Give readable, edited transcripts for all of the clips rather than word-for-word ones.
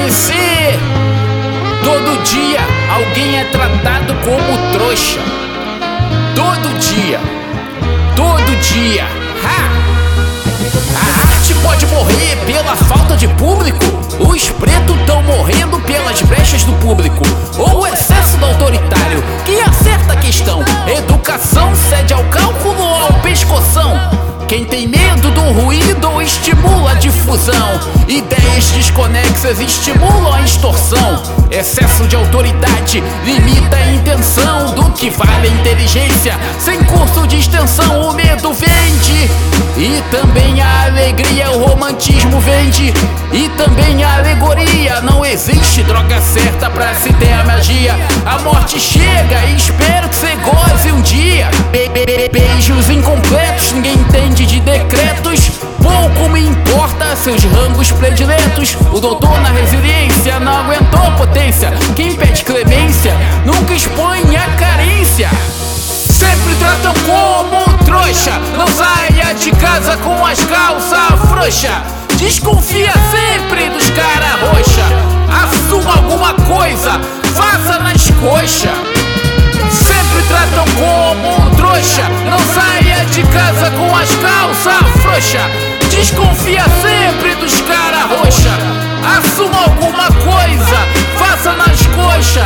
acontecer. Todo dia alguém é tratado como trouxa. Todo dia. A arte pode morrer pela falta de público. Os pretos tão morrendo pelas brechas do público. Ou o excesso do autoritário que acerta a questão. Educação cede ao cálculo ou ao pescoção. Quem tem medo do ruído estimula a difusão. Ideias desconexas estimulam a extorsão. Excesso de autoridade limita a intenção. Do que vale a inteligência sem curso de extensão? O medo vende, e também a alegria. O romantismo vende, e também a alegoria. Não existe droga certa pra se ter a magia. A morte chega e espero que cê goze um dia. Beijos incompletos, ninguém entende de decretos. Pouco me importa seus rangos prediletos. O doutor na resiliência não aguentou potência. Quem pede clemência nunca expõe a carência. Sempre tratam como trouxa. Não saia de casa com as calças frouxas. Desconfia sempre dos cara roxa. Assuma alguma coisa, faça nas coxas. Sempre tratam como trouxa. Não saia de casa com as calças frouxas. Desconfia sempre dos cara roxa. Assuma alguma coisa, faça nas coxas.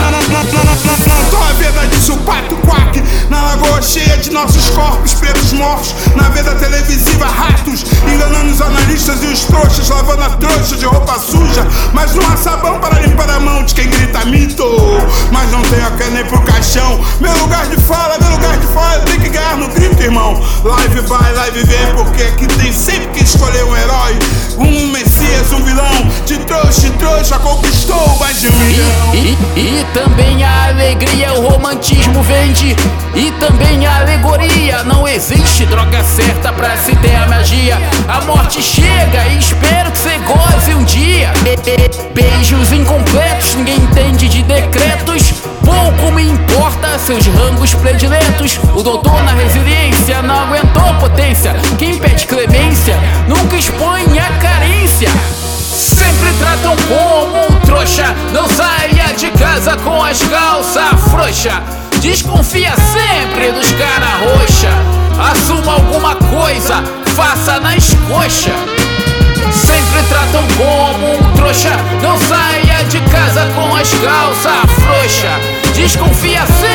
Não tô a veda disso, pato quack. Na lagoa cheia de nossos corpos pretos mortos. Na veda televisiva, ratos enganando os analistas e os trouxas, lavando a trouxa de roupa suja. Mas não há sabão para limpar a mão de quem grita mito. Mas não tenho a cana nem pro caixão. Meu lugar de fala, eu tenho que ganhar no grito, irmão. Live vai, live vem, porque aqui tem sempre que escolher um herói. Um messias, um vilão. De trouxa conquistou mais de 1 milhão. E também a alegria, o romantismo vende, e também a alegoria. Não existe droga certa pra se ter a magia. A morte chega e espero que cê goze um dia. Beijos incompletos, ninguém entende de decretos. Pouco me importa seus rangos prediletos. O doutor na resiliência não aguentou potência. Quem pede clemência nunca expõe a carência. Sempre tratam como trouxa. Não saia de casa com as calças frouxas. Desconfia sempre dos cara roxa. Assuma alguma coisa, faça nas coxas. Sempre tratam como trouxa. Não saia de casa com as calças frouxas. Desconfia sempre